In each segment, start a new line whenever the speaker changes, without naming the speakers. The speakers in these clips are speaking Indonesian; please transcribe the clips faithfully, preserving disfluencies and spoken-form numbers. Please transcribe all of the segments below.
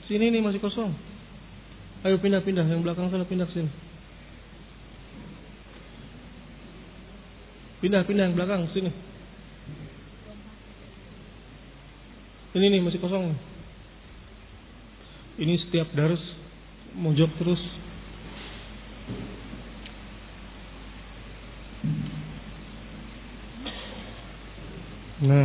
Sini nih masih kosong. Ayo pindah-pindah, yang belakang sana pindah sini. Pindah-pindah yang belakang sini. Ini nih masih kosong. Ini setiap dars mojok terus. Nah.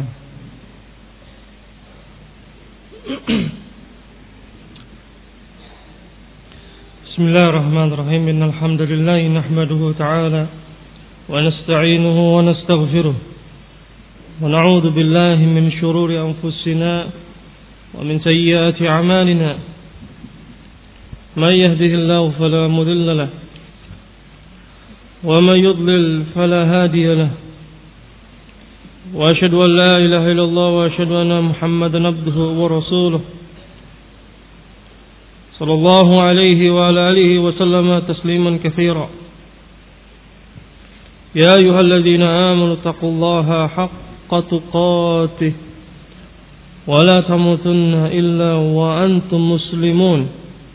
Bismillahirrahmanirrahim. Innal hamdalillah nahmaduhu ta'ala wa nasta'inuhu wa nastaghfiruh. Wa na'udzu billahi min shururi anfusina wa min sayyiati a'malina. May yahdihillahu fala mudilla lahu wa may yudlil fala hadiya lahu. Wa asyhadu an la ilaha illallah wa asyhadu anna Muhammadan abduhu wa rasuluh. Sallallahu alaihi wa ala alihi wa sallama tasliman katsira. Ya ayyuhalladzina amanu taqullaha haqqa tuqatih wa la tamutunna illa wa antum muslimun.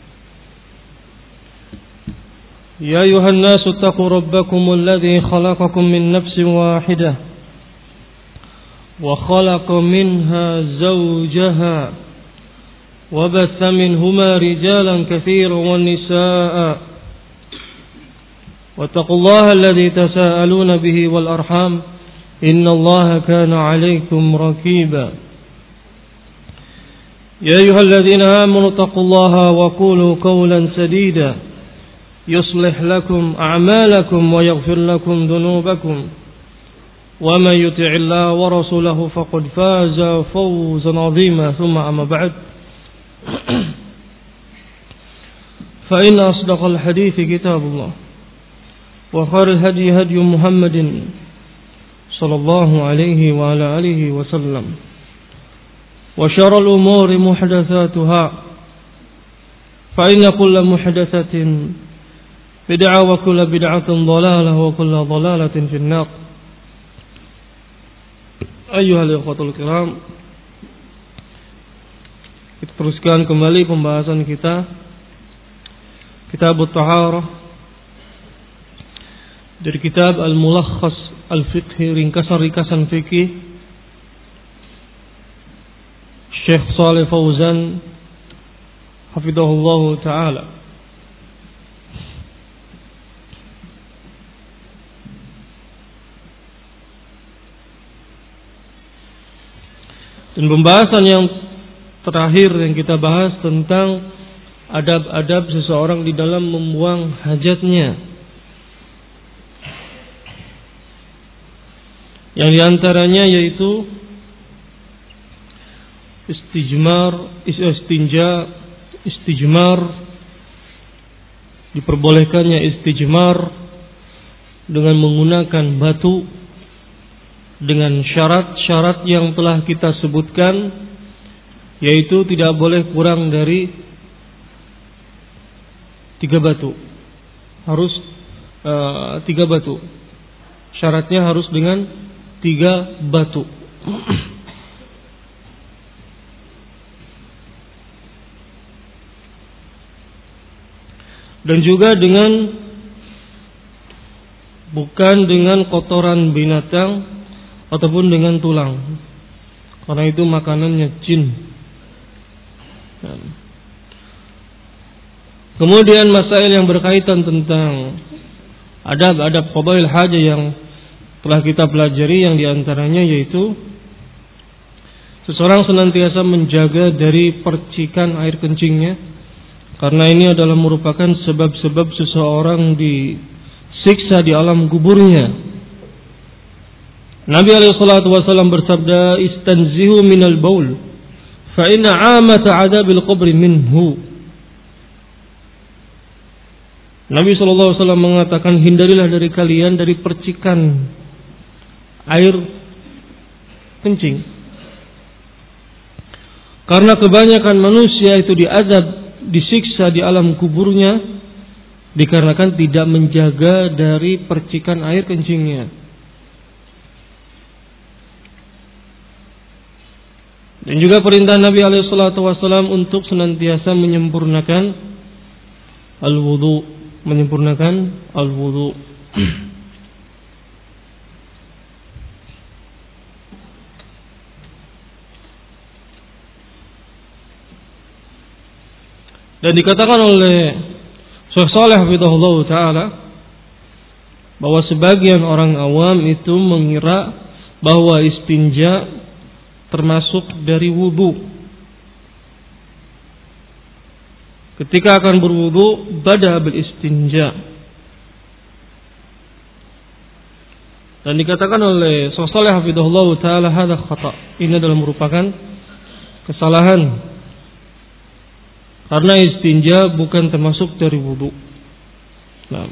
Ya ayyuhan nasu taqu rabbakumul ladzi khalaqakum min nafsin wahidah wa khalaqa minha zawjaha وبث منهما رجالا كثيرا والنساء واتقوا الله الذي تساءلون به والأرحام إن الله كان عليكم رقيبا يا أيها الذين آمنوا اتقوا الله وقولوا قولا سديدا يصلح لكم أعمالكم ويغفر لكم ذنوبكم ومن يطع الله ورسوله فقد فاز فوزا عظيما ثم أما بعد فإن أصدق الحديث كتاب الله وخير الهدي هدي محمد صلى الله عليه وعلى آله وسلم وشر الأمور محدثاتها فإن كل محدثة بدعة وكل بدعة ضلالة وكل ضلالة في النار. أيها الإخوة الكرام, kita teruskan kembali pembahasan kita Kitab At-Taharah dari kitab Al-Mulakhas Al-Fiqhi, ringkasan-ringkasan fikih Syekh Shalih Fauzan hafizahullah taala. Dan pembahasan yang terakhir yang kita bahas tentang adab-adab seseorang di dalam membuang hajatnya. Yang diantaranya yaitu istijmar, istinja, istijmar, diperbolehkannya istijmar dengan menggunakan batu dengan syarat-syarat yang telah kita sebutkan, yaitu tidak boleh kurang dari tiga batu. Harus uh, tiga batu. Syaratnya harus dengan tiga batu. Dan juga dengan bukan dengan kotoran binatang ataupun dengan tulang, karena itu makanannya jin. Kemudian masail yang berkaitan tentang adab-adab qadail hajah yang telah kita pelajari, yang diantaranya yaitu seseorang senantiasa menjaga dari percikan air kencingnya, karena ini adalah merupakan sebab-sebab seseorang disiksa di alam kuburnya. Nabi alaihi salatu wasallam bersabda, "Istanzihu minal baul, fa inna 'amata 'adabil qabri minhu." Nabi sallallahu alaihi wasallam mengatakan, hindarilah dari kalian dari percikan air kencing, karena kebanyakan manusia itu diazab, disiksa di alam kuburnya dikarenakan tidak menjaga dari percikan air kencingnya. Dan juga perintah Nabi alaihi salatu wasallam untuk senantiasa menyempurnakan al-wudu, menyempurnakan al-wudu. Dan dikatakan oleh Syekh Shalih hafizahullah taala bahwa sebagian orang awam itu mengira bahwa istinja termasuk dari wudu. Ketika akan berwudu, bada bil istinja. Dan dikatakan oleh Syekh Shalih hafizahullah taala hadza khata. Ini adalah merupakan kesalahan. Karena istinja bukan termasuk dari wudu. Nah.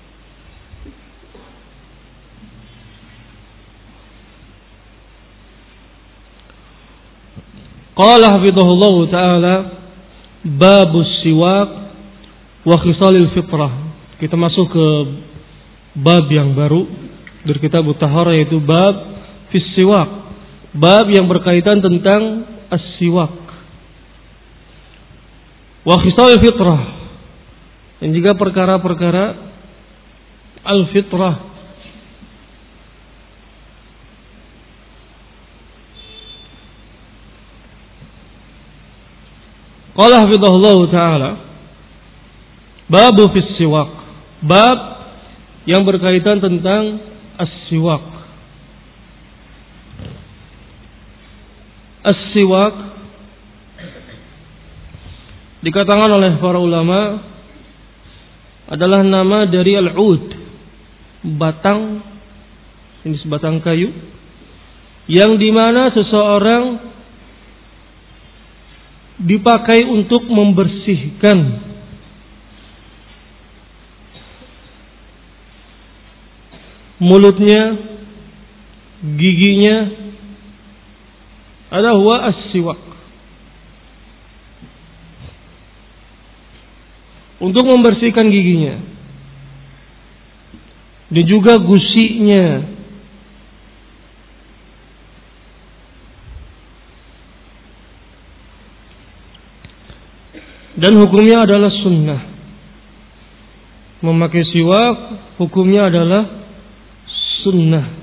Qala hafizahullah taala babus siwak wa khisalil fitrah. Kita masuk ke bab yang baru dari kitab Taharah, yaitu bab fis siwak. Bab yang berkaitan tentang as-siwak. Wa khisalil fitrah. Dan juga perkara-perkara al-fitrah. Qala hafizahullah ta'ala babu fis siwak, bab yang berkaitan tentang as-siwak. As-siwak dikatakan oleh para ulama adalah nama dari al-ud, batang, jenis batang kayu yang dimana seseorang dipakai untuk membersihkan mulutnya, giginya. Ada huwa as-siwak, untuk membersihkan giginya dan juga gusinya. Dan hukumnya adalah sunnah. Memakai siwak hukumnya adalah sunnah.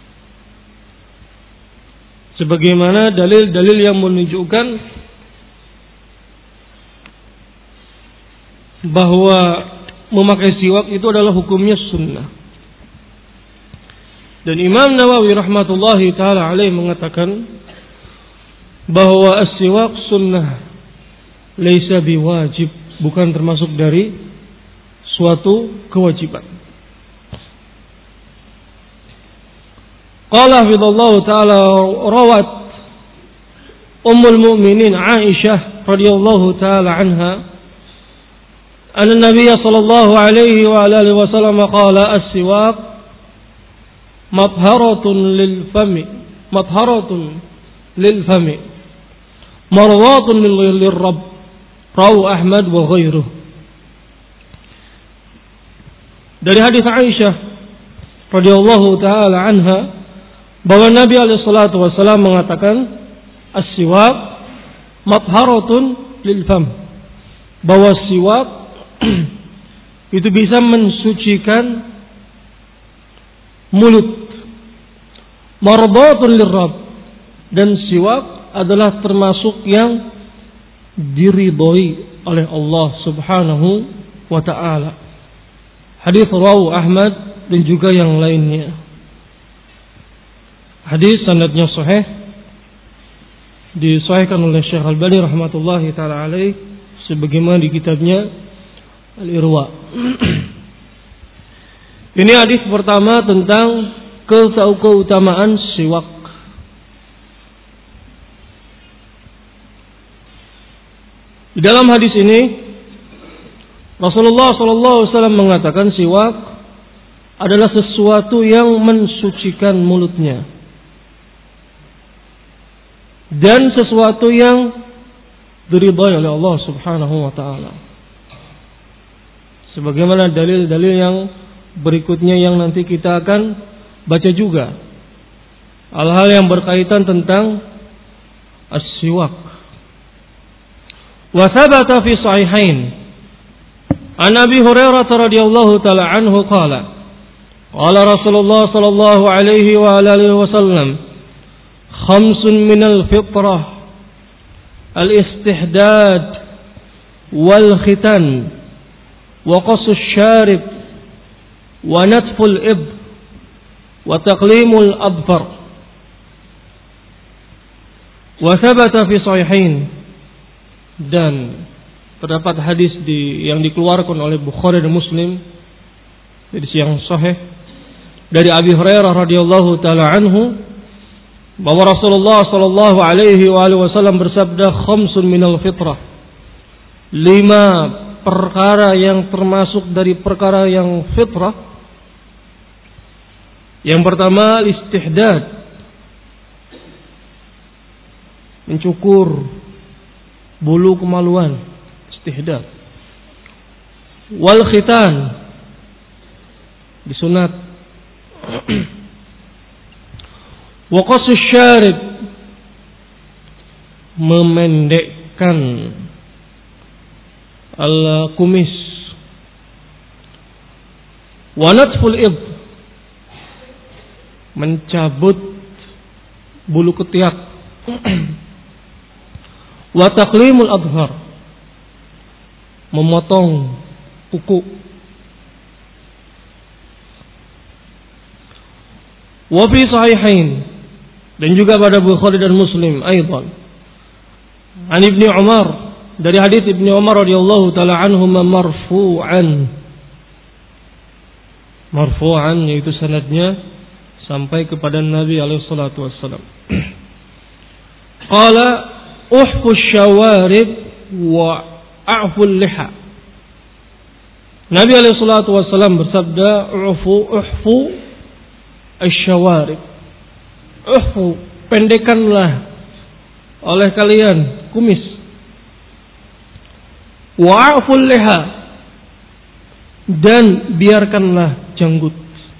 Sebagaimana dalil-dalil yang menunjukkan bahwa memakai siwak itu adalah hukumnya sunnah. Dan Imam Nawawi rahmatullahi ta'ala alaih mengatakan bahwa as-siwak sunnah, laisa biwajib, bukan termasuk dari suatu kewajiban. Qala hafizallahu ta'ala rawat Ummul Mu'minin Aisyah radhiyallahu ta'ala anha anna Nabiy sallallahu alaihi wa alihi wasallam qala as-siwak matharatun lil fami matharatun lil fami marwatun lil rabb. Rawu Ahmad wa ghairuh. Dari hadis Aisyah radhiyallahu taala anha bahwa Nabi alaihi salatu wasallam mengatakan as-siwak matharatun lil fam, bahwa siwak itu bisa mensucikan mulut. Mardatun lirrabb, dan siwak adalah termasuk yang diridhoi oleh Allah Subhanahu wa ta'ala. Hadis rawahu Ahmad dan juga yang lainnya. Hadis sanadnya sahih, disahihkan oleh Syekh Al-Albani rahmatullahi taala alaih sebagaimana di kitabnya Al-Irwa. Ini hadis pertama tentang keutamaan siwak. Di dalam hadis ini Rasulullah sallallahu alaihi wasallam mengatakan siwak adalah sesuatu yang mensucikan mulutnya dan sesuatu yang diridhai oleh Allah Subhanahu wa taala. Sebagaimana dalil-dalil yang berikutnya yang nanti kita akan baca juga. Hal-hal yang berkaitan tentang as-siwak. Wa thabata fi sahihain an Abi Hurairah radhiyallahu ta'ala anhu qala qala Rasulullah sallallahu alaihi wa alihi wasallam khamsun minal fitrah al-istihdad wal khitan wa qasus syarib wa natful ib wa taqlimul adfar. Wa thabata fi sahihain, dan terdapat hadis di, yang dikeluarkan oleh Bukhari dan Muslim dari yang sahih dari Abi Hurairah radhiyallahu taala anhu bahwa Rasulullah sallallahu alaihi wasallam bersabda khamsun minal fitrah, lima perkara yang termasuk dari perkara yang fitrah. Yang pertama istihdad, mencukur bulu kemaluan, istihdad. Wal khitan, disunat. Wa qasus syarib, memendekkan al kumis. Wa natful ib, mencabut bulu ketiak. Wa taqlimul adhar, memotong kuku. Wa fi sahihain, dan juga pada Bukhari dan Muslim aidan an Ibnu Umar, dari hadis Ibnu Umar radhiyallahu taala anhuma marfu'an. Marfu'an yaitu sanadnya sampai kepada Nabi alaihi salatu wassalam. Qala uhfu syawarib wa a'ful liha. Nabi alaihi salatu wassalam bersabda, uhfu uhfu asyawarib. Uhfu, pendekkanlah oleh kalian kumis. Wa a'ful liha, dan biarkanlah janggut.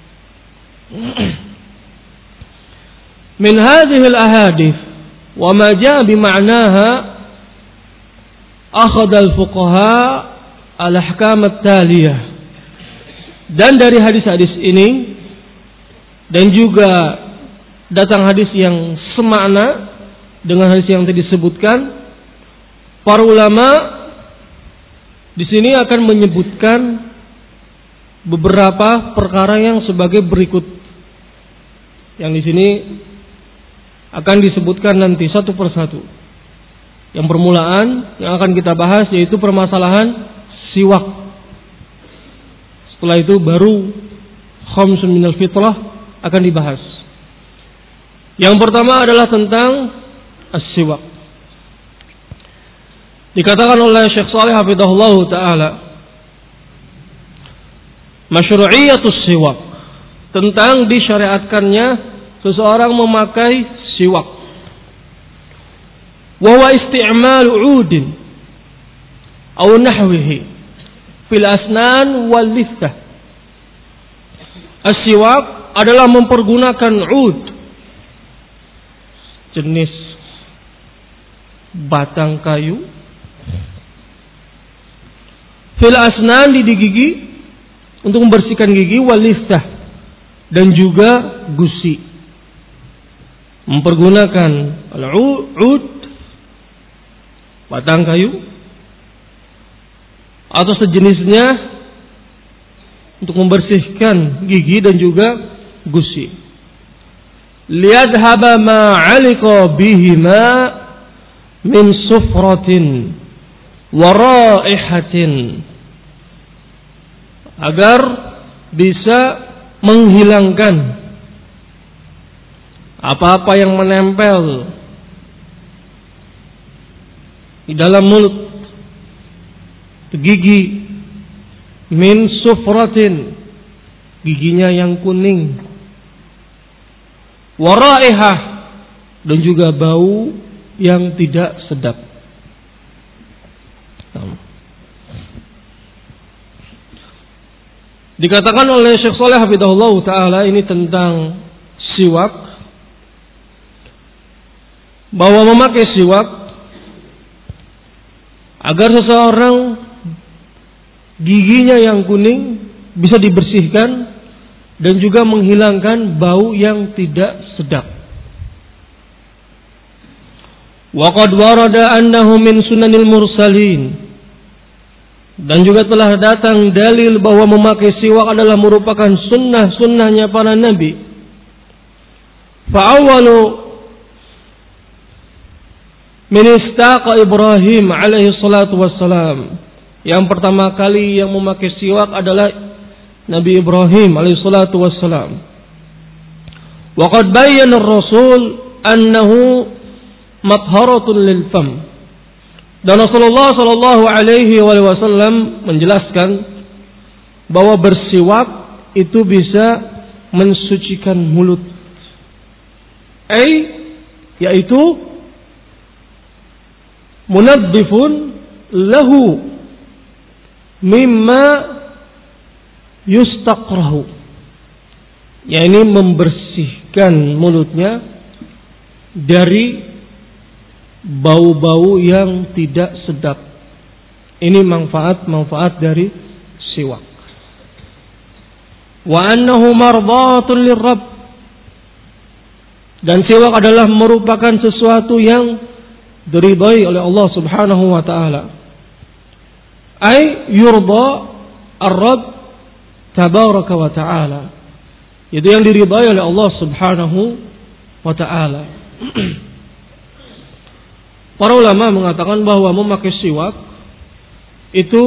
Min hadhihi al-ahadith wa ma jaa bi ma'naha akhadha al-fuqaha al-ahkam at-taliyah. Dan dari hadis-hadis ini dan juga datang hadis yang semakna dengan hadis yang tadi disebutkan, para ulama di sini akan menyebutkan beberapa perkara yang sebagai berikut. Yang di sini akan disebutkan nanti satu persatu. Yang permulaan yang akan kita bahas yaitu permasalahan siwak. Setelah itu baru khamsun minal fitrah akan dibahas. Yang pertama adalah tentang as-siwak. Dikatakan oleh Syekh Shalih hafizahullah taala, masyru'iyatus siwak, tentang disyariatkannya seseorang memakai siwak. Wa huwa isti'mal 'udin aw nahwihi fil asnan wal liftah. As-siwak adalah mempergunakan 'ud, jenis batang kayu, fil asnan, di gigi untuk membersihkan gigi, wal liftah, dan juga gusi. Mempergunakan al-'ud, batang kayu atau sejenisnya untuk membersihkan gigi dan juga gusi. Liyadhaba ma 'aliqa bihima min sufratin wa raihatin, agar bisa menghilangkan apa-apa yang menempel di dalam mulut, gigi, min sufratin, giginya yang kuning, wa raihah, dan juga bau yang tidak sedap. Dikatakan oleh Syekh Shalih hafizahullah taala ini tentang siwak. bahwa memakai siwak agar seseorang giginya yang kuning bisa dibersihkan dan juga menghilangkan bau yang tidak sedap. Wa qad warada annahu min sunanil mursalin, dan juga telah datang dalil bahwa memakai siwak adalah merupakan sunnah-sunnahnya para nabi. Fa awwalu min istaqa Ibrahim alaihi salatu wassalam, yang pertama kali yang memakai siwak adalah Nabi Ibrahim alaihi salatu wassalam. Wa qad bayyana ar-rasul annahu matharatun lil fam, dan Rasulullah sallallahu alaihi wasallam menjelaskan bahwa bersiwak itu bisa mensucikan mulut, ai yaitu munaddifun lahu mimma yustaqrahu, yakni membersihkan mulutnya dari bau-bau yang tidak sedap. Ini manfaat-manfaat dari siwak. Wa annahu mardatun lirrabb, dan siwak adalah merupakan sesuatu yang diridai oleh Allah Subhanahu wa taala. Ai yurda ar-rabb tabaraka wa taala, itu yang diridai oleh Allah Subhanahu wa taala. Para ulama mengatakan bahwa memakai siwak itu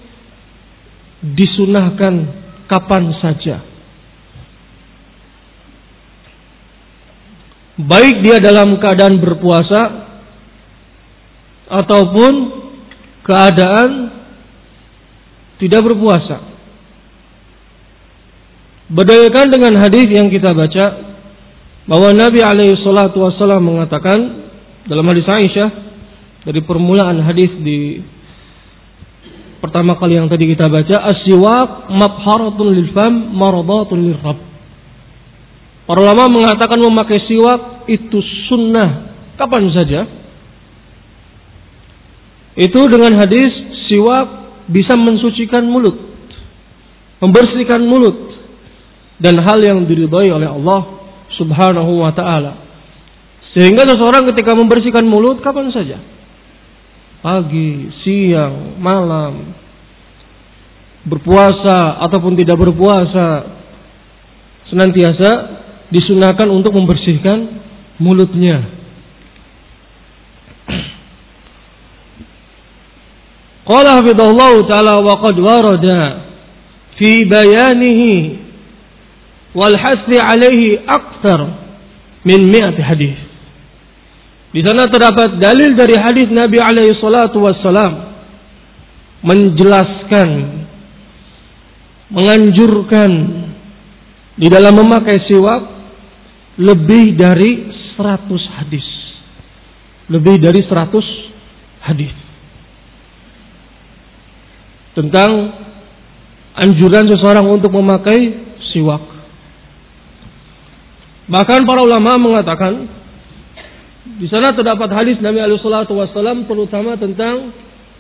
disunahkan kapan saja, baik dia dalam keadaan berpuasa ataupun keadaan tidak berpuasa. Berdasarkan dengan hadis yang kita baca bahwa Nabi alaihi salatu wasallam mengatakan dalam hadis Aisyah, dari permulaan hadis di pertama kali yang tadi kita baca, as-siwak mabharatun lil fam mardatun lirrabb. Para ulama mengatakan memakai siwak itu sunnah kapan saja. Itu dengan hadis siwak bisa mensucikan mulut, membersihkan mulut, dan hal yang diridhai oleh Allah Subhanahu wa taala. Sehingga seseorang ketika membersihkan mulut kapan saja, pagi, siang, malam, berpuasa ataupun tidak berpuasa, senantiasa disunahkan untuk membersihkan mulutnya. Qala hafidhallahu ta'ala wa qad warada fi bayanihi wal hasbi alaihi akthar min mi'ati hadis. Di sana terdapat dalil dari hadis Nabi alaihi salatu wassalam menjelaskan, menganjurkan di dalam memakai siwak lebih dari seratus hadis. Lebih dari seratus hadis tentang anjuran seseorang untuk memakai siwak. Bahkan para ulama mengatakan di sana terdapat hadis Nabi alaihi salatu wasallam terutama tentang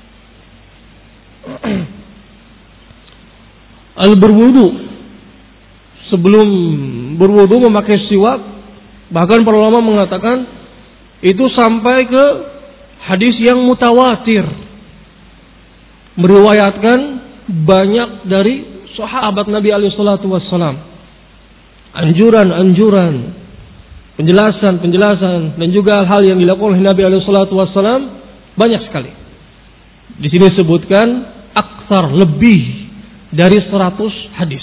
al-berwudu. Sebelum berwudu memakai siwak, bahkan para ulama mengatakan itu sampai ke hadis yang mutawatir, meriwayatkan banyak dari sahabat Nabi alaihi salatu wasallam. Anjuran-anjuran, penjelasan-penjelasan, dan juga hal yang dilakukan oleh Nabi alaihi salatu wasallam banyak sekali. Di sini disebutkan aktsar, lebih dari seratus hadis.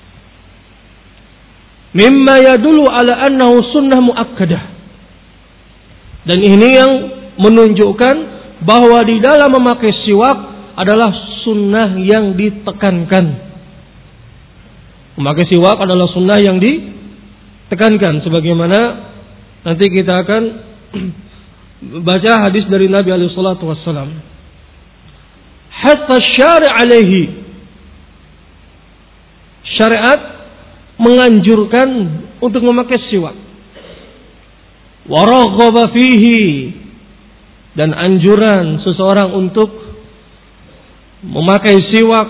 Mimma yadullu ala annahu sunnah muakkadah. Dan ini yang menunjukkan bahwa di dalam memakai siwak adalah sunnah yang ditekankan. Memakai siwak adalah sunnah yang ditekankan, sebagaimana nanti kita akan baca hadis dari Nabi alaihi salatu wassalam. Hatta syari' alaihi, syariat menganjurkan untuk memakai siwak. wa raghaba fihi, dan anjuran seseorang untuk memakai siwak,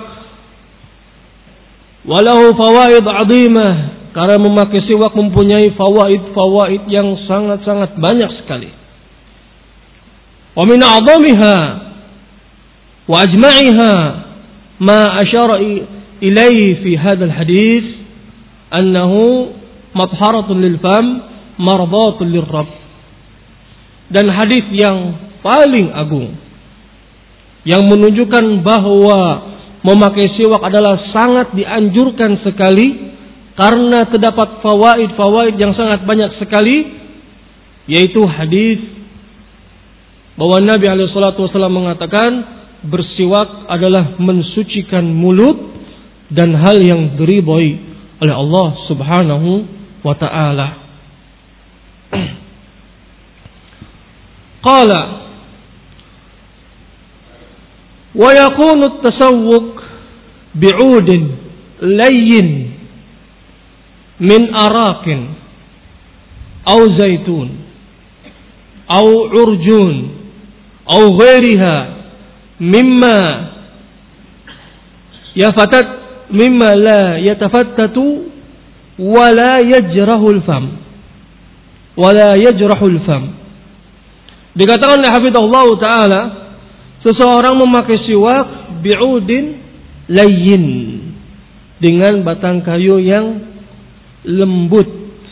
walahu fawaid 'azimah, karena memakai siwak mempunyai fawaid-fawaid yang sangat-sangat banyak sekali. Wa min a'zamiha wa ajma'iha ma asyara ilaihi fi hadzal hadis annahu matharatun lil fam mardatun lirrabb. Dan hadis yang paling agung yang menunjukkan bahwa memakai siwak adalah sangat dianjurkan sekali karena terdapat fawaid-fawaid yang sangat banyak sekali, yaitu hadis bahwa Nabi alaihi salatu wasallam mengatakan bersiwak adalah mensucikan mulut dan hal yang diridhai oleh Allah Subhanahu wa taala. Qala wa yakunu at-tasawwuk bi'udin layyin min araqin aw zaitun aw urjun aw ghairiha mimma yafatat mimma la yatafattatu wa la yajrahu al-fam wa la yajrahu al-fam. Dikatakan oleh hafizahullah taala, seseorang memakai siwak bi'udin layyin, dengan batang kayu yang lembut.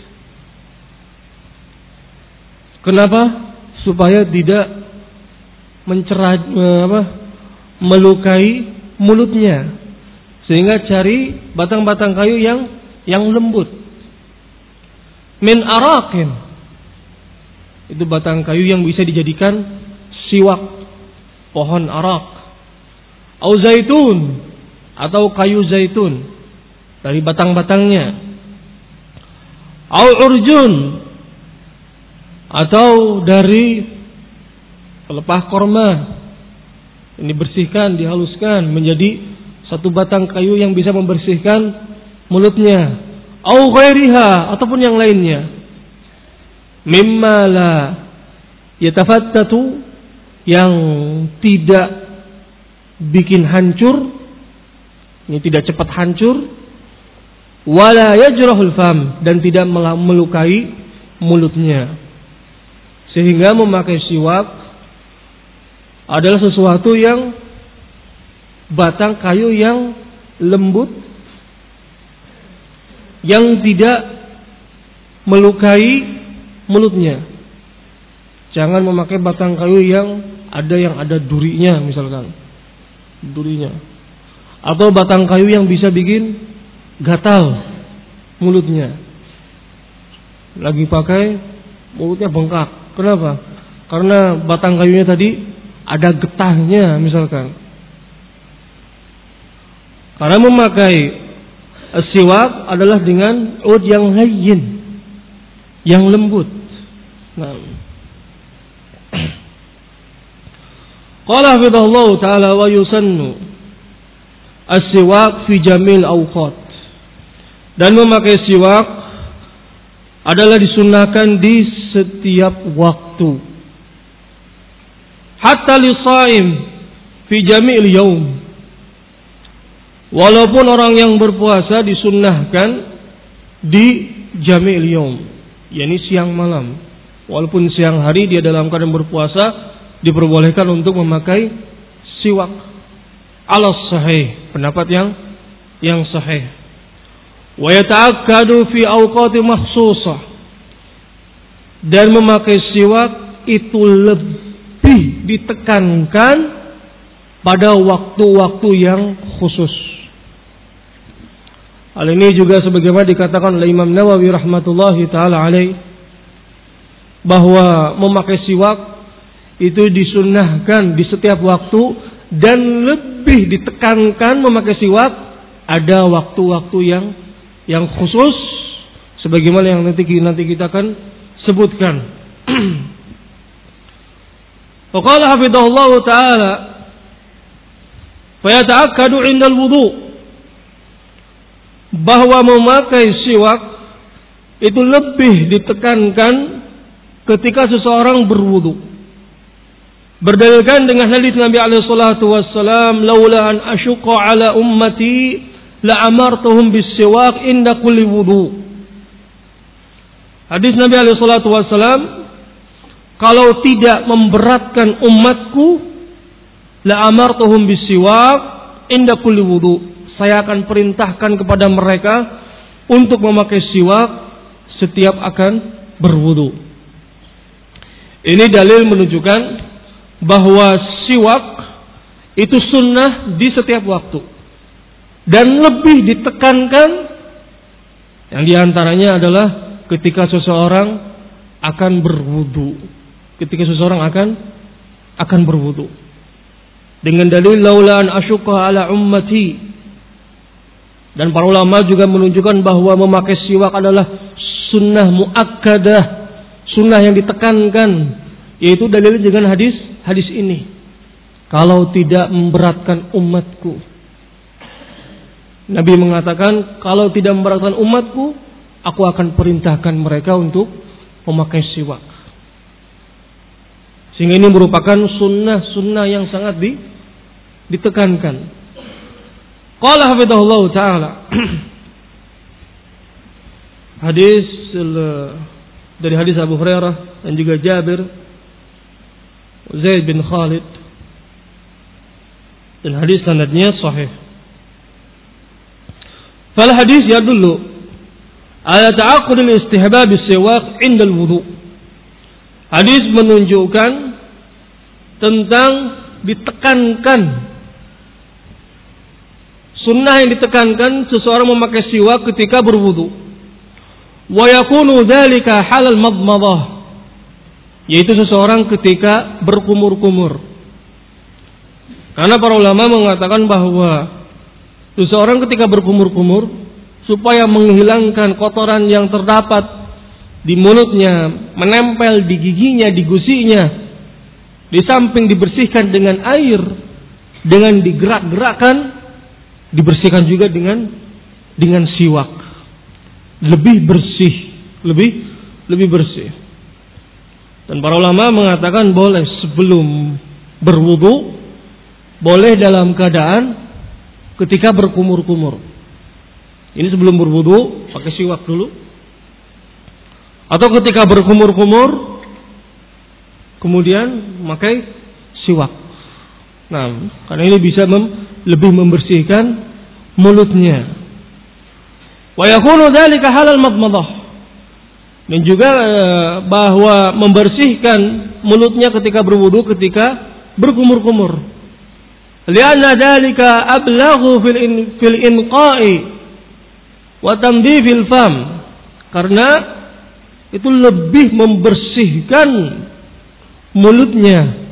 Kenapa? Supaya tidak mencerah, apa, melukai mulutnya. Sehingga cari batang-batang kayu yang yang lembut. Min araqin, itu batang kayu yang bisa dijadikan siwak, pohon arak. Au zaitun, atau kayu zaitun dari batang-batangnya. Au urjun, atau dari pelepah korma. Ini bersihkan, dihaluskan menjadi satu batang kayu yang bisa membersihkan mulutnya. Au ghairiha, ataupun yang lainnya. Mimma la yatafattatu, yang tidak bikin hancur, ini tidak cepat hancur, wala yajrahul fam, dan tidak melukai mulutnya. Sehingga memakai siwak adalah sesuatu yang batang kayu yang lembut, yang tidak melukai mulutnya. Jangan memakai batang kayu yang ada yang ada durinya, misalkan durinya, atau batang kayu yang bisa bikin gatal mulutnya. Lagi pakai mulutnya bengkak. Kenapa? Karena batang kayunya tadi ada getahnya, misalkan. Karena memakai siwak adalah dengan ud yang hayyin, yang lembut. Nah, qala hafizahullah ta'ala wa yusannu as-siwak fi jamil awqat, dan memakai siwak adalah disunnahkan di setiap waktu. Hatta lisaim fi jami'il yaum, walaupun orang yang berpuasa disunnahkan di jami'il yaum, yakni siang malam. Walaupun siang hari dia dalam keadaan berpuasa, diperbolehkan untuk memakai siwak. Ala sahih, pendapat yang yang sahih. Wa yata'akkadu fi awqati makhsusah, dan memakai siwak itu lebih ditekankan pada waktu-waktu yang khusus. Hal ini juga sebagaimana dikatakan oleh Imam Nawawi rahmatullahi taala alaih, bahwa memakai siwak itu disunnahkan di setiap waktu, dan lebih ditekankan memakai siwak ada waktu-waktu yang yang khusus, sebagaimana yang nanti nanti kita akan sebutkan. Faqala hafidhahullah ta'ala fa yata'akkadu 'inda al-wudu, bahwa memakai siwak itu lebih ditekankan ketika seseorang berwudu. Berdalilkan dengan hadis Nabi alaihi salatu wassalam, "Laula an asyqa ala ummati la amartuhum bis-siwak inda kulli wudu." Hadis Nabi alaihi salatu wassalam, kalau tidak memberatkan umatku, la amartuhum bis-siwak inda kulli wudu. Saya akan perintahkan kepada mereka untuk memakai siwak setiap akan berwudu. Ini dalil menunjukkan bahwa siwak itu sunnah di setiap waktu. Dan lebih ditekankan yang diantaranya adalah ketika seseorang akan berwudu. Ketika seseorang akan akan berwudu. Dengan dalil laula an asyqa ala ummati. Dan para ulama juga menunjukkan bahwa memakai siwak adalah sunnah muakkadah, sunnah yang ditekankan, yaitu dalil dengan hadis hadis ini. Kalau tidak memberatkan umatku. Nabi mengatakan, kalau tidak memberatkan umatku, aku akan perintahkan mereka untuk memakai siwak. Sehingga ini merupakan sunnah-sunnah yang sangat di, ditekankan. Qala hafidhahullah ta'ala. Hadis dari hadis Abu Hurairah dan juga Jabir, Zaid bin Khalid, dan hadis sanadnya sahih. Fal hadis yadullu ala ta'aqqud al-istihbab as-siwak 'inda al-wudu. Hadis menunjukkan tentang ditekankan, sunnah yang ditekankan seseorang memakai siwak ketika berwudu. Wa yakunu dzalika halal madmadah, yaitu seseorang ketika berkumur-kumur. Karena para ulama mengatakan bahwa seseorang ketika berkumur-kumur, supaya menghilangkan kotoran yang terdapat di mulutnya, menempel di giginya, di gusinya, di samping dibersihkan dengan air, dengan digerak-gerakkan, dibersihkan juga dengan dengan siwak. Lebih bersih, lebih lebih bersih. Dan para ulama mengatakan boleh sebelum berwudu, boleh dalam keadaan ketika berkumur-kumur. Ini sebelum berwudu pakai siwak dulu. Atau ketika berkumur-kumur kemudian memakai siwak. Nah, karena ini bisa mem- lebih membersihkan mulutnya. Wa yakunu dzalika halal madmadah. Dan juga bahwa membersihkan mulutnya ketika berwudu, ketika berkumur-kumur. Lianna dzalika ablaghu fil in, fil inqa'i wa tandzifil fam. Karena itu lebih membersihkan mulutnya.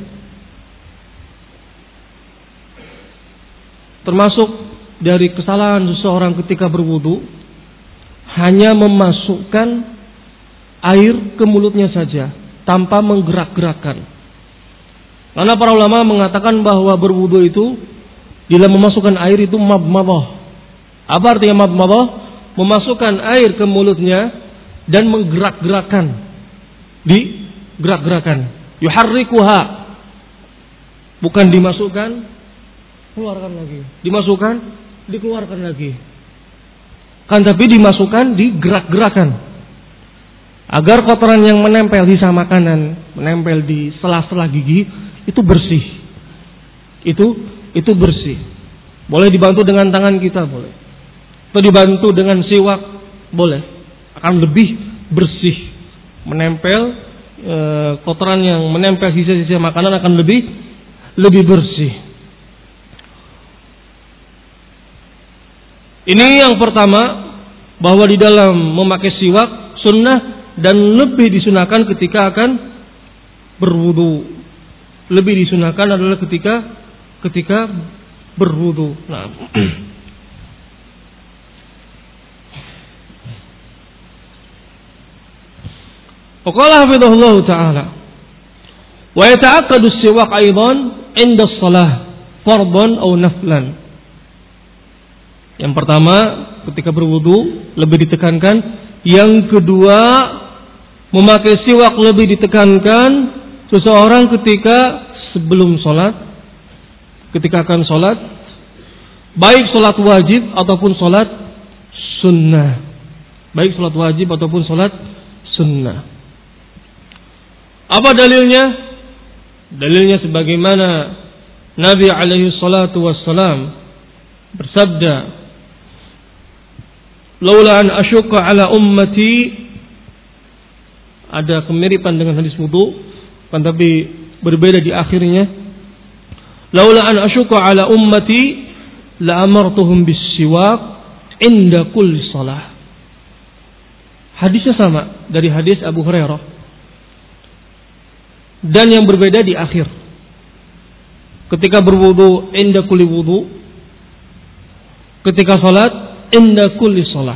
Termasuk dari kesalahan seseorang ketika berwudu, hanya memasukkan air ke mulutnya saja tanpa menggerak-gerakkan. Karena para ulama mengatakan bahwa berwudu itu bila memasukkan air itu madmadah. Apa artinya madmadah? Memasukkan air ke mulutnya dan menggerak-gerakkan. Digerak-gerakkan. Yuharrikuha. Bukan dimasukkan, keluarkan lagi. Dimasukkan, dikeluarkan lagi. Kan tapi dimasukkan, digerak-gerakan. Agar kotoran yang menempel di sisa makanan, menempel di sela-sela gigi, itu bersih. Itu itu bersih. Boleh dibantu dengan tangan kita, boleh. Atau dibantu dengan siwak, boleh. Akan lebih bersih. Menempel, e, kotoran yang menempel sisa-sisa makanan akan lebih lebih bersih. Ini yang pertama, bahwa di dalam memakai siwak sunnah dan lebih disunahkan ketika akan berwudu. Lebih disunahkan adalah ketika ketika berwudu. Nah, Qala hafidhahullah ta'ala, wa yata'aqqadu as-siwak aidan 'inda as-shalah fardhan aw naflan. Yang pertama, ketika berwudu lebih ditekankan. Yang kedua, memakai siwak lebih ditekankan seseorang ketika sebelum sholat, ketika akan sholat, baik sholat wajib ataupun sholat sunnah, baik sholat wajib ataupun sholat sunnah. Apa dalilnya? Dalilnya sebagaimana Nabi alaihi salatu wassalam bersabda, "Laula an asyqa ala ummati." Ada kemiripan dengan hadis wudu, kan tapi berbeda di akhirnya. "Laula an asyqa ala ummati la amartuhum bis-siwak inda kulli shalah." Hadisnya sama dari hadis Abu Hurairah. Dan yang berbeda di akhir. Ketika berwudu inda kulli wudu, ketika salat inda kulli shalah.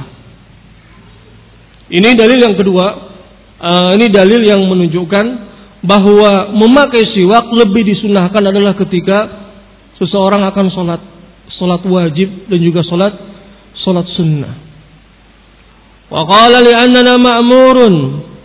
Ini dalil yang kedua. Uh, ini dalil yang menunjukkan bahwa memakai siwak lebih disunahkan adalah ketika seseorang akan sholat, sholat wajib dan juga sholat, sholat sunnah. Wa qala li'annana ma'murun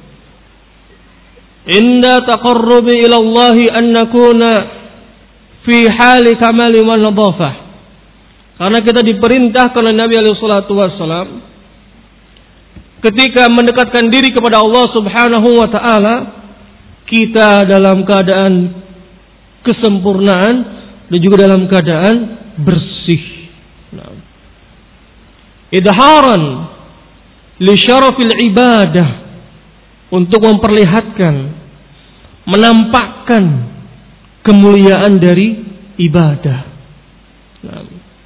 inda taqarrubi ila Allah an nakuna fi hali kamali wa nadhafah. Karena kita diperintahkan oleh Nabi alaihi salatu wassalam ketika mendekatkan diri kepada Allah Subhanahu wa taala, kita dalam keadaan kesempurnaan dan juga dalam keadaan bersih. Nah. Idharan li syarafil ibadah, untuk memperlihatkan, menampakkan kemuliaan dari ibadah. Nah.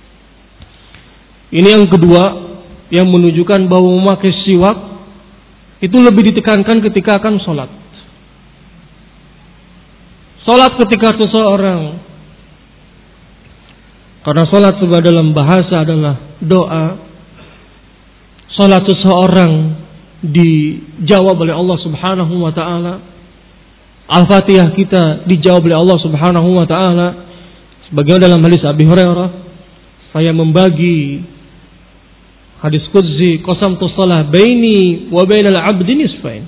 Ini yang kedua, yang menunjukkan bahwa memakai siwak itu lebih ditekankan ketika akan sholat. Sholat ketika seseorang, karena sholat sebagai dalam bahasa adalah doa. Sholat seseorang dijawab oleh Allah Subhanahu wa taala. Al-Fatihah kita dijawab oleh Allah Subhanahu wa taala. Sebagaimana dalam hadis Abi Hurairah, saya membagi hadis qudsi, qasamtu shalah baini wa bainal 'abdi nisfain.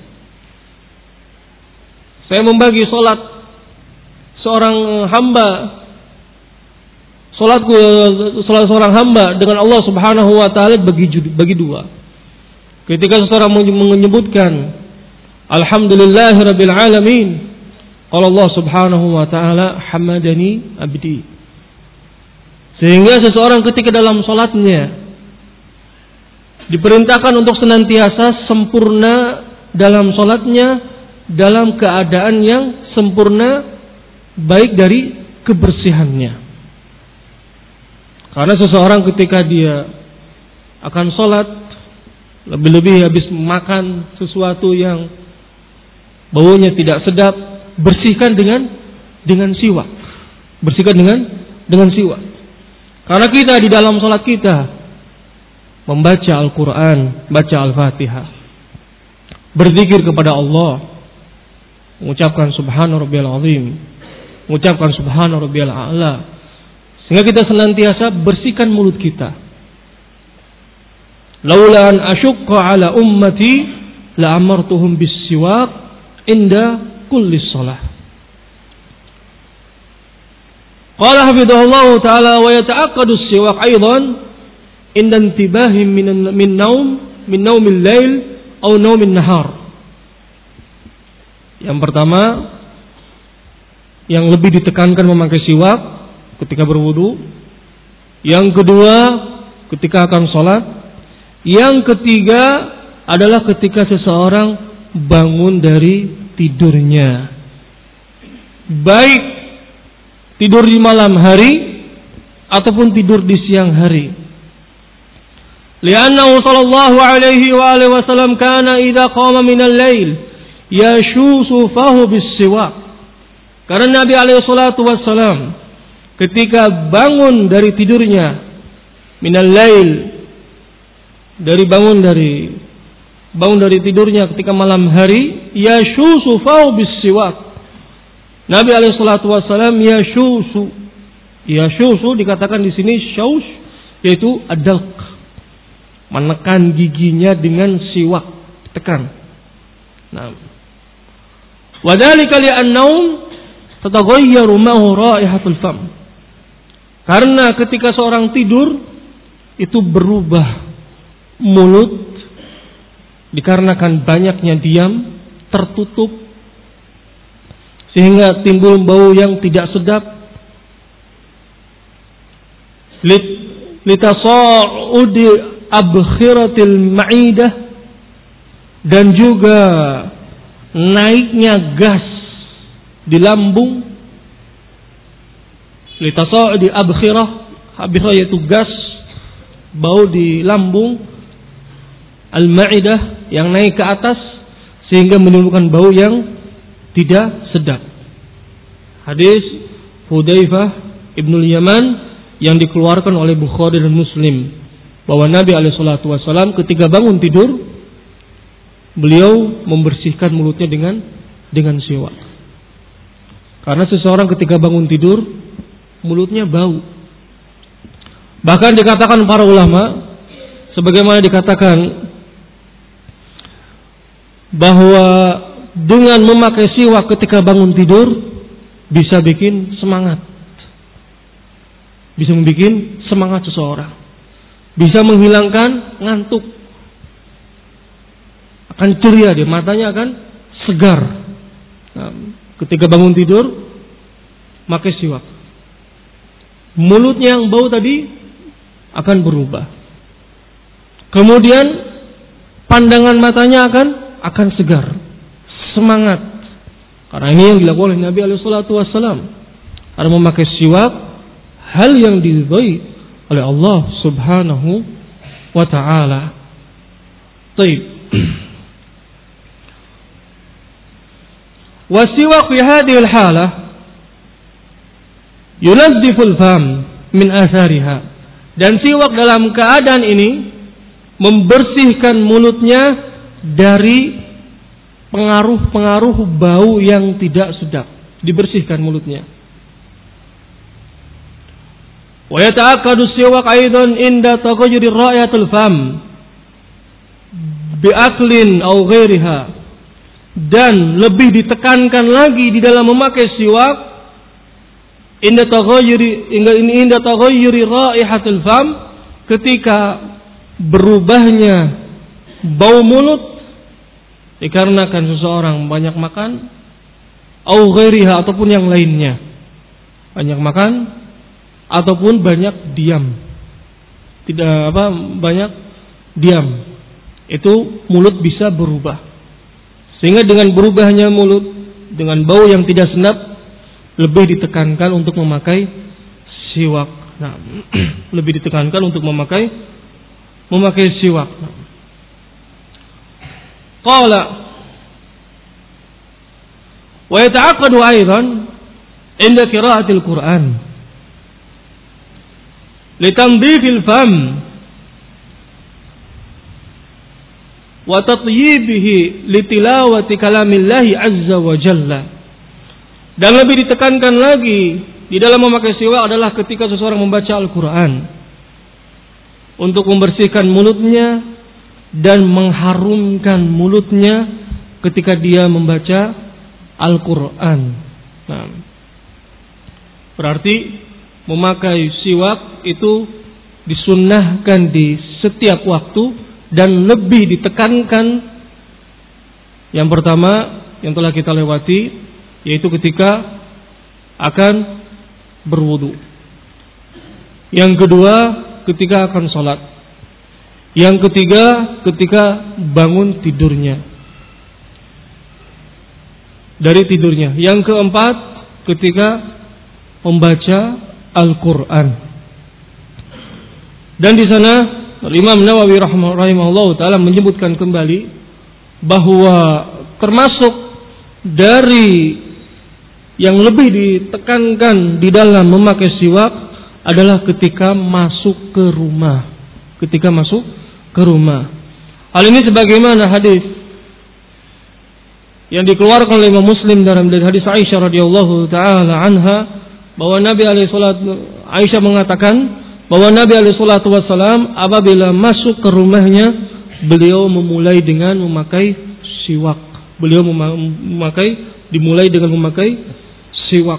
Saya membagi salat seorang hamba, salatku salat seorang hamba dengan Allah Subhanahu wa taala bagi bagi dua. Ketika seseorang menyebutkan alhamdulillahirabbil alamin, qala Allah Subhanahu wa taala hamadani abdi. Sehingga seseorang ketika dalam salatnya diperintahkan untuk senantiasa sempurna dalam sholatnya, dalam keadaan yang sempurna, baik dari kebersihannya. Karena seseorang ketika dia akan sholat, lebih-lebih habis makan sesuatu yang baunya tidak sedap, bersihkan dengan dengan siwak, bersihkan dengan dengan siwak. Karena kita di dalam sholat kita membaca Al-Quran, baca Al-Fatihah, berzikir kepada Allah, mengucapkan Subhana Rabbiyal Azim, mengucapkan Subhana Rabbiyal A'la, sehingga kita senantiasa bersihkan mulut kita. Laula an asyqa ala ummati la amartuhum bis-siwak inda kulli shalah. Qala hafidhahullah ta'ala wa yata'aqqadu as-siwak aidan inda intibahim min min naum min naumil lail atau naumin nahar. Yang pertama, yang lebih ditekankan memakai siwak ketika berwudu. Yang kedua, ketika akan sholat. Yang ketiga adalah ketika seseorang bangun dari tidurnya, baik tidur di malam hari ataupun tidur di siang hari. Liannahu sallallahu alaihi wa alihi wasallam kana idza qama minal lail yashusu fahu bis-siwak. Karena Nabi alaihi salatu wassalam ketika bangun dari tidurnya, minal lail, dari bangun dari bangun dari tidurnya ketika malam hari, yashusu fahu bis-siwak. Nabi alaihi salatu wassalam yashusu, yashusu dikatakan di sini syaus, yaitu adalq, menekan giginya dengan siwak, tekan. Nah, Wa dzalika li'annahum tataghayyaru ma'hu raihatul fam. Karena ketika seorang tidur itu berubah mulut dikarenakan banyaknya diam, tertutup, sehingga timbul bau yang tidak sedap. Litasa'udi abkhiratil ma'idah, dan juga naiknya gas di lambung. Litasa'udi abkhirah, abkhirah yaitu gas, bau di lambung, al-ma'idah yang naik ke atas sehingga menimbulkan bau yang tidak sedap. Hadis Hudzaifah Ibnul Yaman yang dikeluarkan oleh Bukhari dan Muslim, bahwa Nabi alaihi salatu wasallam ketika bangun tidur beliau membersihkan mulutnya dengan dengan siwak. Karena seseorang ketika bangun tidur mulutnya bau. Bahkan dikatakan para ulama, sebagaimana dikatakan bahwa dengan memakai siwak ketika bangun tidur bisa bikin semangat, bisa membuat semangat seseorang, bisa menghilangkan ngantuk, akan ceria dia, matanya akan segar. Nah, ketika bangun tidur pakai siwak, mulutnya yang bau tadi akan berubah. Kemudian pandangan matanya akan akan segar, semangat. Karena ini yang dilakukan oleh Nabi alaihi salatu wasallam. Karena memakai siwak hal yang diridhai oleh Allah Subhanahu wa taala. Baik. Wa siwak fi hadhihi al-halah yunazzifu al-fam min athariha. Dan siwak dalam keadaan ini membersihkan mulutnya dari pengaruh-pengaruh bau yang tidak sedap, dibersihkan mulutnya. Wa yata'akkadu siwak aidan inda taghayyuri ra'iyatul fam bi aklin aw ghairiha. Dan lebih ditekankan lagi di dalam memakai siwak inda taghayyuri inda taghayyuri raihatul fam, ketika berubahnya bau mulut dikarenakan seseorang banyak makan, au ghairiha, ataupun yang lainnya, banyak makan ataupun banyak diam, tidak apa banyak diam, itu mulut bisa berubah. Sehingga dengan berubahnya mulut dengan bau yang tidak sedap lebih ditekankan untuk memakai siwak. Nah, lebih ditekankan untuk memakai memakai siwak. Qala wa yata'aqqadu aidan inda qira'atil Qur'an litandhifil fam wa tatyibihi litilawati kalamillahi azza wa jalla. Dan lebih ditekankan lagi di dalam memakai siwak adalah ketika seseorang membaca Al-Quran, untuk membersihkan mulutnya dan mengharumkan mulutnya ketika dia membaca Al-Quran. Nah, berarti memakai siwak itu disunnahkan di setiap waktu dan lebih ditekankan. Yang pertama yang telah kita lewati, yaitu ketika akan berwudu. Yang kedua ketika akan sholat. Yang ketiga ketika bangun tidurnya, dari tidurnya. Yang keempat ketika membaca Al-Quran. Dan di sana Imam Nawawi rahimahullah taala menyebutkan kembali bahwa termasuk dari yang lebih ditekankan di dalam memakai siwak adalah ketika masuk ke rumah. Ketika masuk ke rumah. Hal ini sebagaimana hadis yang dikeluarkan oleh Imam Muslim dalam hadis Aisyah radhiyallahu taala anha, bahwa Nabi alaihi salatu Aisyah mengatakan bahwa Nabi alaihi salatu wasallam apabila masuk ke rumahnya, beliau memulai dengan memakai siwak. Beliau memakai dimulai dengan memakai siwak.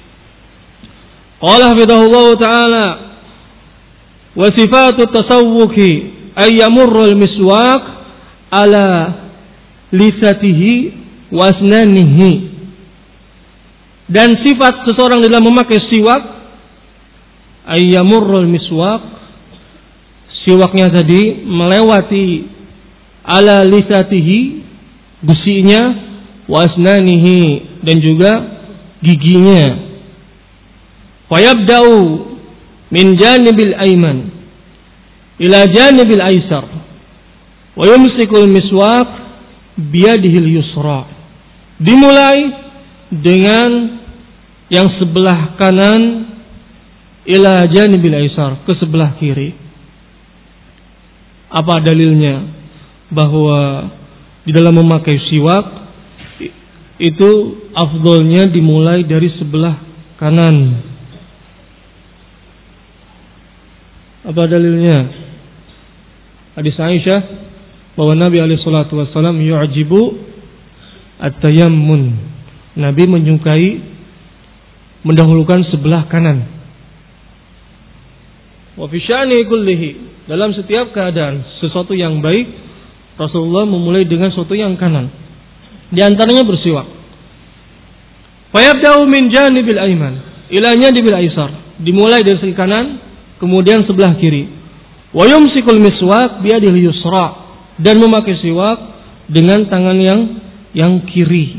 Qala hafidhahullah ta'ala wa sifatu tasawwuki ay yamurru al-miswak ala lisatihi wa asnanihi. Dan sifat seseorang dalam memakai siwak ay yamurru al-miswak, siwaknya tadi melewati ala lisatihi, gusinya, wa asnanihi, dan juga giginya. Fayabda'u min janibil ayman ila janibil aysar wa yumsikul miswak biyadihil yusra. Dimulai dengan yang sebelah kanan ila janibil aysar, ke sebelah kiri. Apa dalilnya? Bahwa di dalam memakai siwak itu afdolnya dimulai dari sebelah kanan. Apa dalilnya? Hadis Aisyah bahwa Nabi alaihi salatu wasallam yu'jibu at-tayammun. Nabi menyukai mendahulukan sebelah kanan. Wa fi sya'ni kullihi, dalam setiap keadaan sesuatu yang baik Rasulullah memulai dengan sesuatu yang kanan. Di antaranya bersiwak. Fa yabda'u min janibil ayman ila janibil aysar. Dimulai dari sisi kanan, kemudian sebelah kiri. Wa yumsikul miswak biyadil yusra, dan memakai siwak dengan tangan yang yang kiri.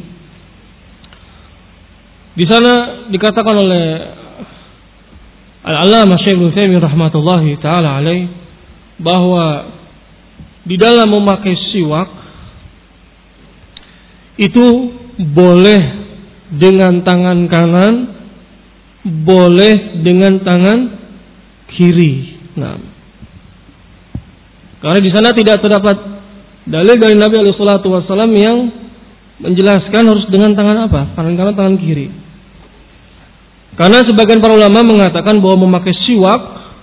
Di sana dikatakan oleh Al-Allamah Syekh Ibnu Utsaimin rahmatullahi taala alaih bahwa di dalam memakai siwak itu boleh dengan tangan kanan, boleh dengan tangan kiri. Nah, karena di sana tidak terdapat dalil dari Nabi alaihi salatu wasallam yang menjelaskan harus dengan tangan apa? Tangan kanan, tangan kiri. Karena sebagian para ulama mengatakan bahwa memakai siwak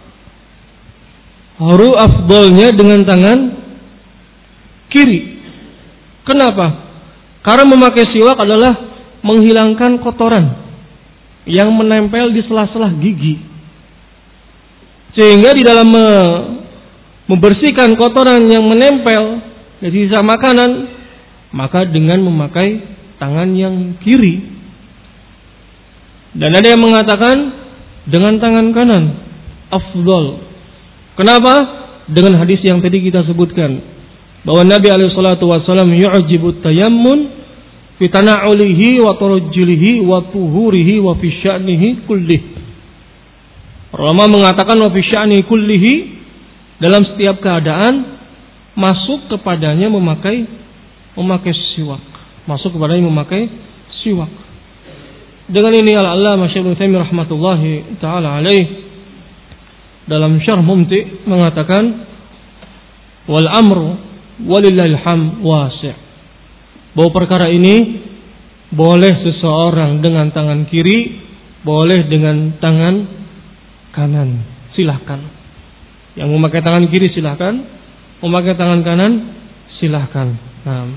harus afdolnya dengan tangan kiri. Kenapa? Karena memakai siwak adalah menghilangkan kotoran yang menempel di sela-sela gigi. Sehingga di dalam membersihkan kotoran yang menempel di sisa makanan, maka dengan memakai tangan yang kiri. Dan ada yang mengatakan dengan tangan kanan afdal. Kenapa? Dengan hadis yang tadi kita sebutkan bahwa Nabi alaihi salatu wasallam yu'jibu tayammun fi tana'ulihi wa tarajjulihi wa tuhurihi wa fi sya'nihi kullih. Ulama mengatakan wa fi sya'nihi kullihi, dalam setiap keadaan masuk kepadanya memakai memakai siwak. Masuk kepadanya memakai siwak. Dengan ini Al-Allamah Syekh Ibnu Utsaimin rahmatullahi taala alaih dalam Syarh Mumti' mengatakan wal amru walillahil hamd wasi'. Bahwa perkara ini boleh seseorang dengan tangan kiri, boleh dengan tangan kanan. Silahkan. Yang memakai tangan kiri silahkan, memakai tangan kanan silahkan. Nah,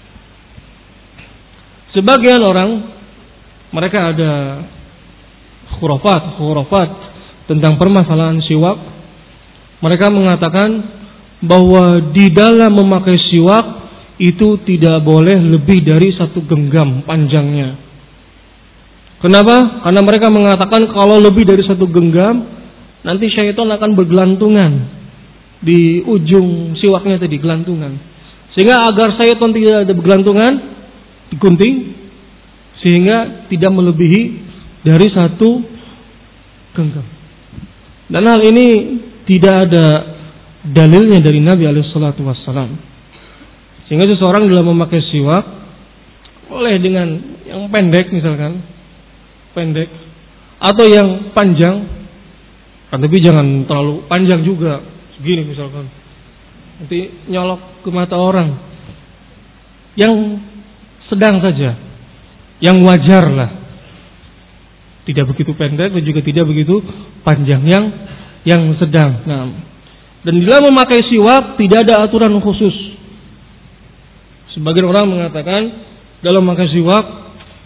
sebagian orang mereka ada khurafat, khurafat tentang permasalahan siwak. Mereka mengatakan bahwa di dalam memakai siwak itu tidak boleh lebih dari satu genggam panjangnya. Kenapa? Karena mereka mengatakan kalau lebih dari satu genggam, nanti syaitan akan bergelantungan di ujung siwaknya tadi, gelantungan. Sehingga agar syaitan tidak ada bergelantungan, digunting, sehingga tidak melebihi dari satu genggam. Dan hal ini tidak ada dalilnya dari Nabi alaihi salatu wassalam. Sehingga seseorang dalam memakai siwak boleh dengan yang pendek misalkan, pendek atau yang panjang, tapi jangan terlalu panjang juga, segini misalkan, nanti nyolok ke mata orang. Yang sedang saja, yang wajar lah, tidak begitu pendek dan juga tidak begitu panjang, yang yang sedang. Nah, dan dalam memakai siwak tidak ada aturan khusus. Sebagian orang mengatakan dalam memakai siwak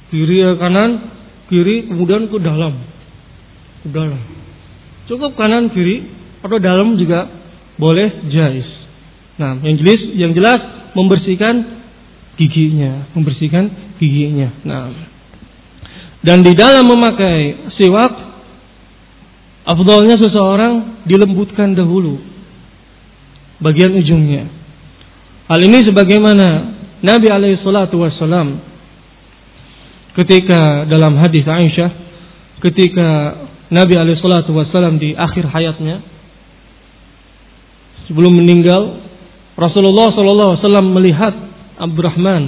Kiri ke kanan, kiri kemudian ke dalam. Ke dalam. Cukup kanan kiri atau dalam juga boleh, jais. Nah, yang jelas yang jelas membersihkan giginya, membersihkan giginya. Nah, dan di dalam memakai siwak, afdalnya seseorang dilembutkan dahulu bagian ujungnya. Hal ini sebagaimana Nabi alaihi salatu wassalam ketika dalam hadis Aisyah, ketika Nabi alaihi salatu wassalam di akhir hayatnya sebelum meninggal, Rasulullah sallallahu alaihi wasallam melihat Abdurrahman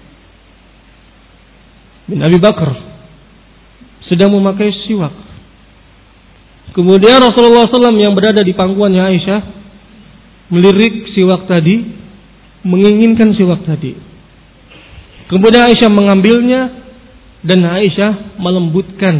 bin Abi Bakar sedang memakai siwak. Kemudian Rasulullah sallallahu alaihi wasallam yang berada di pangkuannya Aisyah melirik siwak tadi, menginginkan siwak tadi. Kemudian Aisyah mengambilnya dan Aisyah melembutkan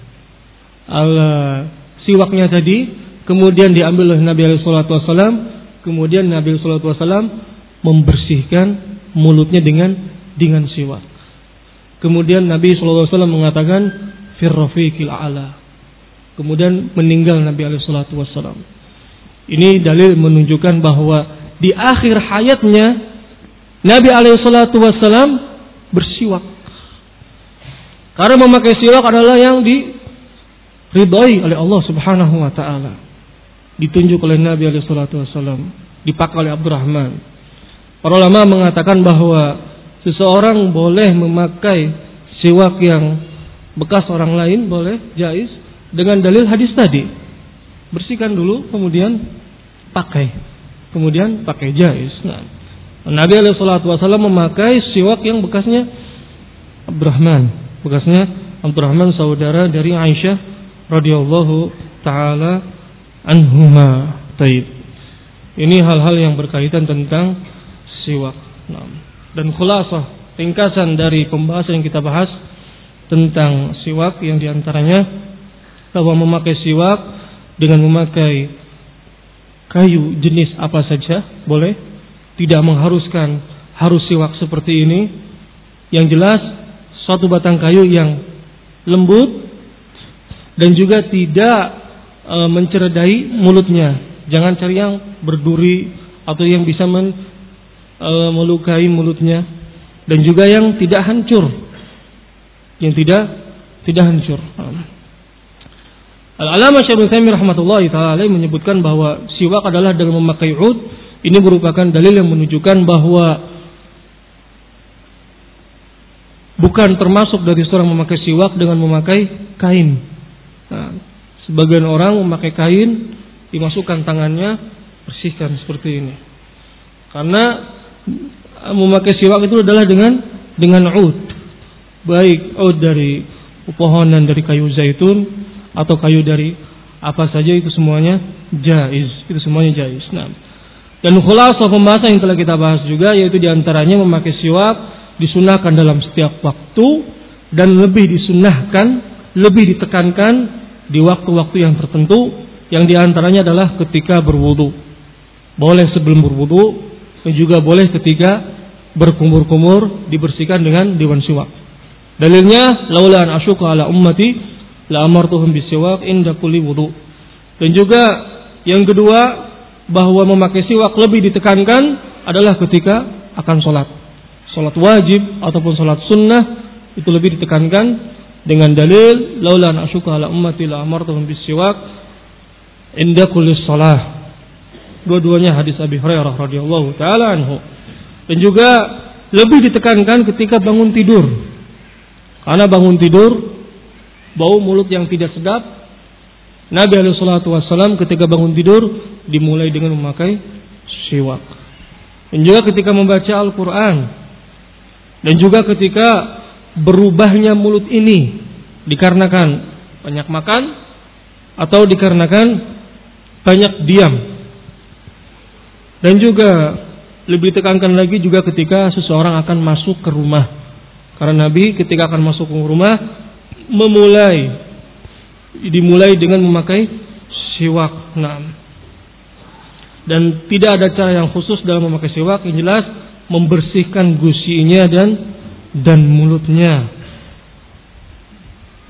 al- siwaknya tadi. Kemudian diambil oleh Nabi alaihi salatu wasallam. Kemudian Nabi alaihi salatu wasallam membersihkan mulutnya dengan dengan siwak. Kemudian Nabi sallallahu alaihi wasallam mengatakan fir rafiqil a'la. Kemudian meninggal Nabi alaihi salatu wasallam. Ini dalil menunjukkan bahwa di akhir hayatnya Nabi alaihi salatu wasallam bersiwak. Karena memakai siwak adalah yang diridhai oleh Allah Subhanahu wa taala. Ditunjuk oleh Nabi alaihi salatu wasallam, dipakai oleh Abdurrahman. Para ulama mengatakan bahwa seseorang boleh memakai siwak yang bekas orang lain, boleh, jaiz, dengan dalil hadis tadi. Bersihkan dulu, kemudian pakai. Kemudian pakai, jaiz. Nah, Nabi alaihi salatu wasallam memakai siwak yang bekasnya Abdurrahman. Bekasnya Abdurrahman, saudara dari Aisyah radhiyallahu taala anhuma. Taib. Ini hal-hal yang berkaitan tentang siwak. Nah, dan khulasah, ringkasan dari pembahasan yang kita bahas tentang siwak yang diantaranya bahwa memakai siwak dengan memakai kayu jenis apa saja boleh, tidak mengharuskan harus siwak seperti ini. Yang jelas suatu batang kayu yang lembut dan juga tidak e, menceradai mulutnya. Jangan cari yang berduri atau yang bisa men, e, melukai mulutnya, dan juga yang tidak hancur, yang tidak tidak hancur. Al-Allamah Syaikhul Utsaimin rahmatullahi taala menyebutkan bahwa siwak adalah dengan memakai ud. Ini merupakan dalil yang menunjukkan bahwa bukan termasuk dari seorang memakai siwak dengan memakai kain. Nah, sebagian orang memakai kain, dimasukkan tangannya, bersihkan seperti ini. Karena memakai siwak itu adalah dengan dengan ud, baik ud dari pepohonan dari kayu zaitun atau kayu dari apa saja, itu semuanya jaiz, itu semuanya jaiz. Nah, dan khulasah pembahasan yang telah kita bahas juga, yaitu diantaranya memakai siwak disunahkan dalam setiap waktu dan lebih disunahkan, lebih ditekankan di waktu-waktu yang tertentu, yang diantaranya adalah ketika berwudu. Boleh sebelum berwudu dan juga boleh ketika berkumur-kumur dibersihkan dengan dewan siwak. Dalilnya laula an asyqa ala ummati la amartuhum bisiwak inda kulli wudu. Dan juga yang kedua, bahwa memakai siwak lebih ditekankan adalah ketika akan sholat. Sholat wajib ataupun sholat sunnah itu lebih ditekankan dengan dalil laula an asyqa ala ummati la amartuhum bisiwak inda kulli shalah. Dua-duanya hadis Abi Hurairah radhiyallahu taala anhu. Dan juga lebih ditekankan ketika bangun tidur. Karena bangun tidur bau mulut yang tidak sedap, Nabi alaihi salatu wasallam ketika bangun tidur dimulai dengan memakai siwak. Dan juga ketika membaca Al-Quran, dan juga ketika berubahnya mulut ini dikarenakan banyak makan atau dikarenakan banyak diam. Dan juga lebih ditekankan lagi juga ketika seseorang akan masuk ke rumah. Karena Nabi ketika akan masuk ke rumah memulai dimulai dengan memakai siwak. Nah, dan tidak ada cara yang khusus dalam memakai siwak, yang jelas membersihkan gusinya dan dan mulutnya.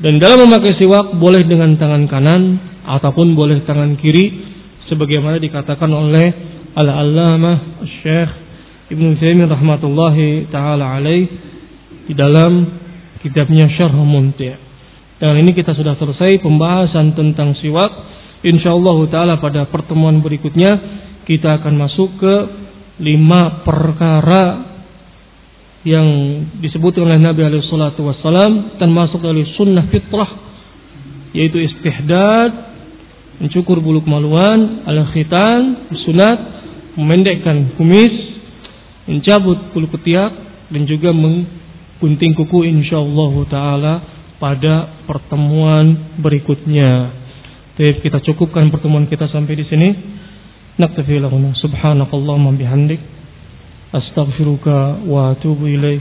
Dan dalam memakai siwak boleh dengan tangan kanan ataupun boleh tangan kiri, sebagaimana dikatakan oleh Al-Allamah Syekh Ibnu Utsaimin rahmatullahi taala alaih di dalam kitabnya Syarh Mumti'. Dan ini kita sudah selesai pembahasan tentang siwak. Insyaallah taala pada pertemuan berikutnya kita akan masuk ke lima perkara yang disebut oleh Nabi alaihi salatu wassalam termasuk dari sunnah fitrah, yaitu istihdad, mencukur bulu kemaluan, al-khitan, sunat, memendekkan kumis, mencabut bulu ketiak, dan juga menggunting kuku, insyaallah taala pada pertemuan berikutnya. Jadi kita cukupkan pertemuan kita sampai di sini. Naktafi lahuna subhanakallahumma bihamdik astaghfiruka wa atubu ilaik.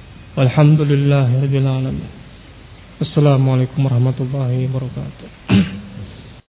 Walhamdulillahirabbil alamin. Assalamualaikum warahmatullahi wabarakatuh.